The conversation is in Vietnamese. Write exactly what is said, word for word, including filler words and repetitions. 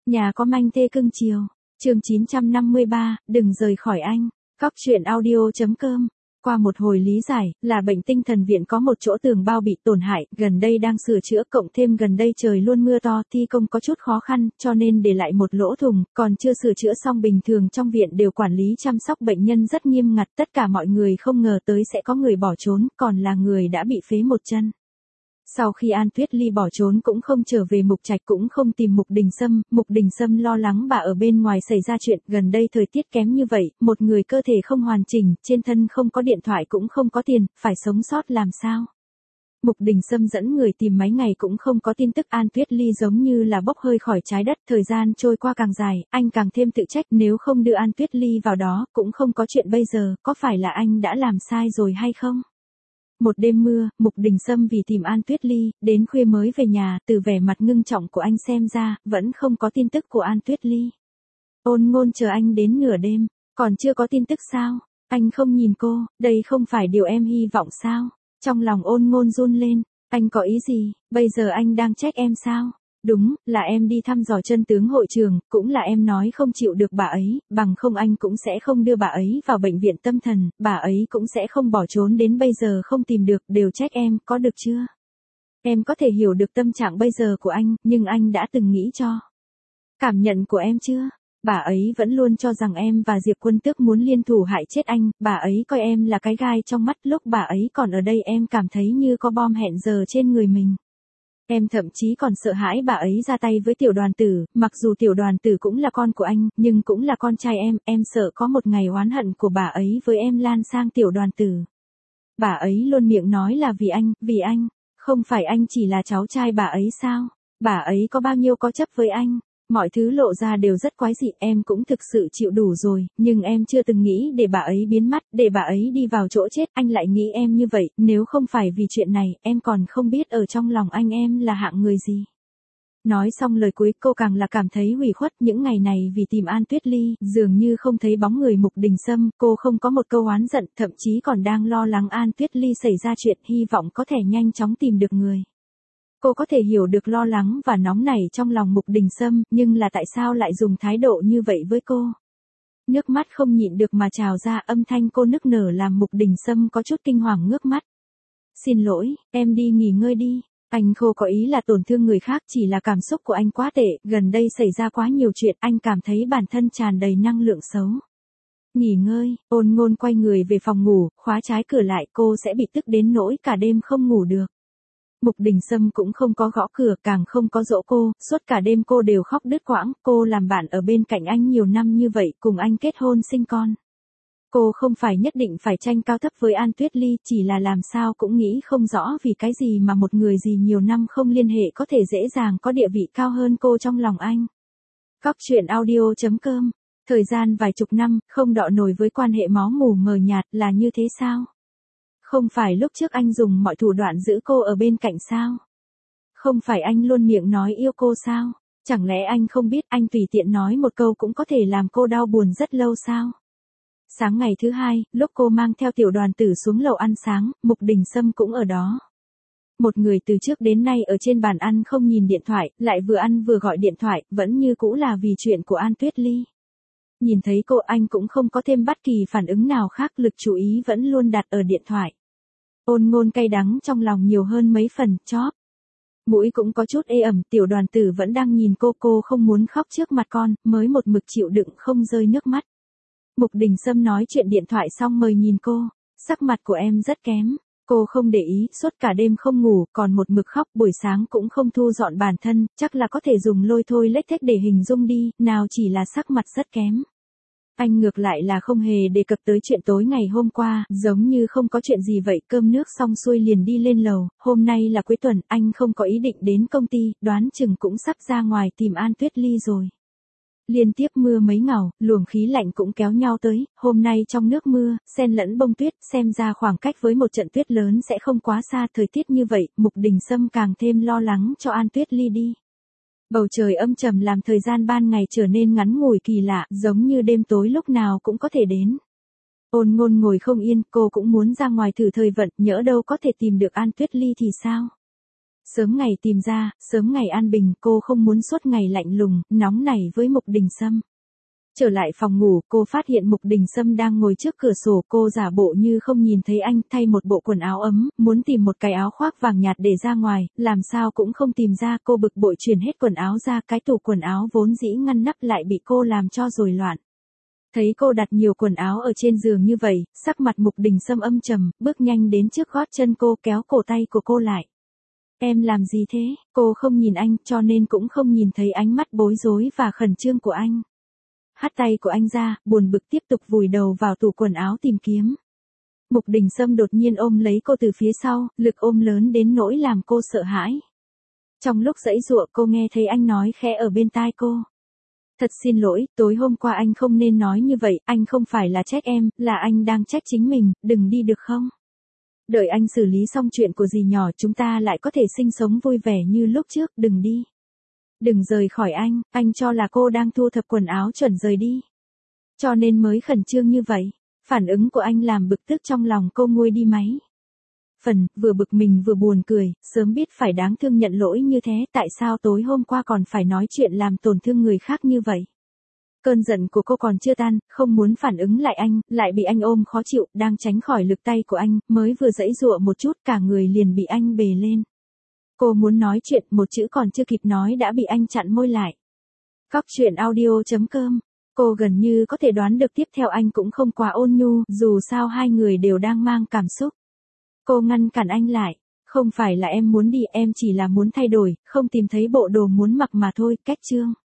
Nhà có manh thê cưng chiều. Chương chín trăm năm mươi ba, đừng rời khỏi anh. Cóc truyện audio chấm com. Qua một hồi lý giải, là bệnh tinh thần viện có một chỗ tường bao bị tổn hại, gần đây đang sửa chữa, cộng thêm gần đây trời luôn mưa to, thi công có chút khó khăn, cho nên để lại một lỗ thùng, còn chưa sửa chữa xong. Bình thường trong viện đều quản lý chăm sóc bệnh nhân rất nghiêm ngặt, tất cả mọi người không ngờ tới sẽ có người bỏ trốn, còn là người đã bị phế một chân. Sau khi An Tuyết Ly bỏ trốn cũng không trở về Mục Trạch, cũng không tìm Mục Đình Sâm, Mục Đình Sâm lo lắng bà ở bên ngoài xảy ra chuyện, gần đây thời tiết kém như vậy, một người cơ thể không hoàn chỉnh, trên thân không có điện thoại cũng không có tiền, phải sống sót làm sao? Mục Đình Sâm dẫn người tìm mấy ngày cũng không có tin tức. An Tuyết Ly giống như là bốc hơi khỏi trái đất, thời gian trôi qua càng dài, anh càng thêm tự trách, nếu không đưa An Tuyết Ly vào đó, cũng không có chuyện bây giờ, có phải là anh đã làm sai rồi hay không? Một đêm mưa, Mục Đình Sâm vì tìm An Tuyết Ly, đến khuya mới về nhà, từ vẻ mặt ngưng trọng của anh xem ra, vẫn không có tin tức của An Tuyết Ly. Ôn Ngôn chờ anh đến nửa đêm, còn chưa có tin tức sao? Anh không nhìn cô, đây không phải điều em hy vọng sao? Trong lòng Ôn Ngôn run lên, anh có ý gì, bây giờ anh đang trách em sao? Đúng, là em đi thăm dò chân tướng hội trường, cũng là em nói không chịu được bà ấy, bằng không anh cũng sẽ không đưa bà ấy vào bệnh viện tâm thần, bà ấy cũng sẽ không bỏ trốn đến bây giờ không tìm được, đều trách em, có được chưa? Em có thể hiểu được tâm trạng bây giờ của anh, nhưng anh đã từng nghĩ cho cảm nhận của em chưa? Bà ấy vẫn luôn cho rằng em và Diệp Quân Tước muốn liên thủ hại chết anh, bà ấy coi em là cái gai trong mắt, lúc bà ấy còn ở đây em cảm thấy như có bom hẹn giờ trên người mình. Em thậm chí còn sợ hãi bà ấy ra tay với Tiểu Đoàn Tử, mặc dù Tiểu Đoàn Tử cũng là con của anh, nhưng cũng là con trai em, em sợ có một ngày oán hận của bà ấy với em lan sang Tiểu Đoàn Tử. Bà ấy luôn miệng nói là vì anh, vì anh, không phải anh chỉ là cháu trai bà ấy sao? Bà ấy có bao nhiêu có chấp với anh? Mọi thứ lộ ra đều rất quái dị, em cũng thực sự chịu đủ rồi, nhưng em chưa từng nghĩ để bà ấy biến mất, để bà ấy đi vào chỗ chết, anh lại nghĩ em như vậy, nếu không phải vì chuyện này, em còn không biết ở trong lòng anh em là hạng người gì. Nói xong lời cuối, cô càng là cảm thấy hủy khuất, những ngày này vì tìm An Tuyết Ly, dường như không thấy bóng người Mục Đình Sâm, cô không có một câu oán giận, thậm chí còn đang lo lắng An Tuyết Ly xảy ra chuyện, hy vọng có thể nhanh chóng tìm được người. Cô có thể hiểu được lo lắng và nóng nảy trong lòng Mục Đình Sâm, nhưng là tại sao lại dùng thái độ như vậy với cô? Nước mắt không nhịn được mà trào ra, âm thanh cô nức nở làm Mục Đình Sâm có chút kinh hoàng ngước mắt. Xin lỗi, em đi nghỉ ngơi đi. Anh không có ý là tổn thương người khác, chỉ là cảm xúc của anh quá tệ, gần đây xảy ra quá nhiều chuyện, anh cảm thấy bản thân tràn đầy năng lượng xấu. Nghỉ ngơi, Ôn Ngôn quay người về phòng ngủ, khóa trái cửa lại, cô sẽ bị tức đến nỗi cả đêm không ngủ được. Mục Đình Sâm cũng không có gõ cửa, càng không có dỗ cô, suốt cả đêm cô đều khóc đứt quãng, cô làm bạn ở bên cạnh anh nhiều năm như vậy, cùng anh kết hôn sinh con. Cô không phải nhất định phải tranh cao thấp với An Tuyết Ly, chỉ là làm sao cũng nghĩ không rõ vì cái gì mà một người gì nhiều năm không liên hệ có thể dễ dàng có địa vị cao hơn cô trong lòng anh. Cóc truyện audio chấm com. Thời gian vài chục năm, không đọ nổi với quan hệ máu mủ mờ nhạt, là như thế sao? Không phải lúc trước anh dùng mọi thủ đoạn giữ cô ở bên cạnh sao? Không phải anh luôn miệng nói yêu cô sao? Chẳng lẽ anh không biết anh tùy tiện nói một câu cũng có thể làm cô đau buồn rất lâu sao? Sáng ngày thứ hai, lúc cô mang theo Tiểu Đoàn Tử xuống lầu ăn sáng, Mục Đình Sâm cũng ở đó. Một người từ trước đến nay ở trên bàn ăn không nhìn điện thoại, lại vừa ăn vừa gọi điện thoại, vẫn như cũ là vì chuyện của An Tuyết Ly. Nhìn thấy cô, anh cũng không có thêm bất kỳ phản ứng nào khác, lực chú ý vẫn luôn đặt ở điện thoại. Ôn Ngôn cay đắng trong lòng nhiều hơn mấy phần, chóp. Mũi cũng có chút ê ẩm, Tiểu Đoàn Tử vẫn đang nhìn cô, cô không muốn khóc trước mặt con, mới một mực chịu đựng không rơi nước mắt. Mục Đình Sâm nói chuyện điện thoại xong mời nhìn cô, sắc mặt của em rất kém. Cô không để ý, suốt cả đêm không ngủ, còn một mực khóc, buổi sáng cũng không thu dọn bản thân, chắc là có thể dùng lôi thôi lếch thếch để hình dung đi, nào chỉ là sắc mặt rất kém. Anh ngược lại là không hề đề cập tới chuyện tối ngày hôm qua, giống như không có chuyện gì vậy, cơm nước xong xuôi liền đi lên lầu, hôm nay là cuối tuần, anh không có ý định đến công ty, đoán chừng cũng sắp ra ngoài tìm An Tuyết Ly rồi. Liên tiếp mưa mấy ngào, luồng khí lạnh cũng kéo nhau tới, hôm nay trong nước mưa, xen lẫn bông tuyết, xem ra khoảng cách với một trận tuyết lớn sẽ không quá xa, thời tiết như vậy, Mục Đình Sâm càng thêm lo lắng cho An Tuyết Ly đi. Bầu trời âm trầm làm thời gian ban ngày trở nên ngắn ngủi kỳ lạ, giống như đêm tối lúc nào cũng có thể đến. Ôn Ngôn ngồi không yên, cô cũng muốn ra ngoài thử thời vận, nhỡ đâu có thể tìm được An Tuyết Ly thì sao? Sớm ngày tìm ra, sớm ngày an bình, cô không muốn suốt ngày lạnh lùng, nóng nảy với Mục Đình Sâm. Trở lại phòng ngủ, cô phát hiện Mục Đình Sâm đang ngồi trước cửa sổ, cô giả bộ như không nhìn thấy anh, thay một bộ quần áo ấm, muốn tìm một cái áo khoác vàng nhạt để ra ngoài, làm sao cũng không tìm ra, cô bực bội chuyển hết quần áo ra, cái tủ quần áo vốn dĩ ngăn nắp lại bị cô làm cho rối loạn. Thấy cô đặt nhiều quần áo ở trên giường như vậy, sắc mặt Mục Đình Sâm âm trầm, bước nhanh đến trước gót chân cô, kéo cổ tay của cô lại. Em làm gì thế? Cô không nhìn anh, cho nên cũng không nhìn thấy ánh mắt bối rối và khẩn trương của anh. Hất tay của anh ra, buồn bực tiếp tục vùi đầu vào tủ quần áo tìm kiếm. Mục Đình Sâm đột nhiên ôm lấy cô từ phía sau, lực ôm lớn đến nỗi làm cô sợ hãi. Trong lúc giãy giụa, cô nghe thấy anh nói khẽ ở bên tai cô. Thật xin lỗi, tối hôm qua anh không nên nói như vậy, anh không phải là trách em, là anh đang trách chính mình, đừng đi được không? Đợi anh xử lý xong chuyện của dì nhỏ chúng ta lại có thể sinh sống vui vẻ như lúc trước, đừng đi. Đừng rời khỏi anh, anh cho là cô đang thu thập quần áo chuẩn rời đi. Cho nên mới khẩn trương như vậy. Phản ứng của anh làm bực tức trong lòng cô nguôi đi máy. Phần, vừa bực mình vừa buồn cười, sớm biết phải đáng thương nhận lỗi như thế, tại sao tối hôm qua còn phải nói chuyện làm tổn thương người khác như vậy. Cơn giận của cô còn chưa tan, không muốn phản ứng lại anh, lại bị anh ôm khó chịu, đang tránh khỏi lực tay của anh, mới vừa giãy giụa một chút cả người liền bị anh bề lên. Cô muốn nói chuyện, một chữ còn chưa kịp nói đã bị anh chặn môi lại. Cóc truyện audio chấm com. Cô gần như có thể đoán được tiếp theo anh cũng không quá ôn nhu, dù sao hai người đều đang mang cảm xúc. Cô ngăn cản anh lại. Không phải là em muốn đi, em chỉ là muốn thay đổi, không tìm thấy bộ đồ muốn mặc mà thôi, cách chương.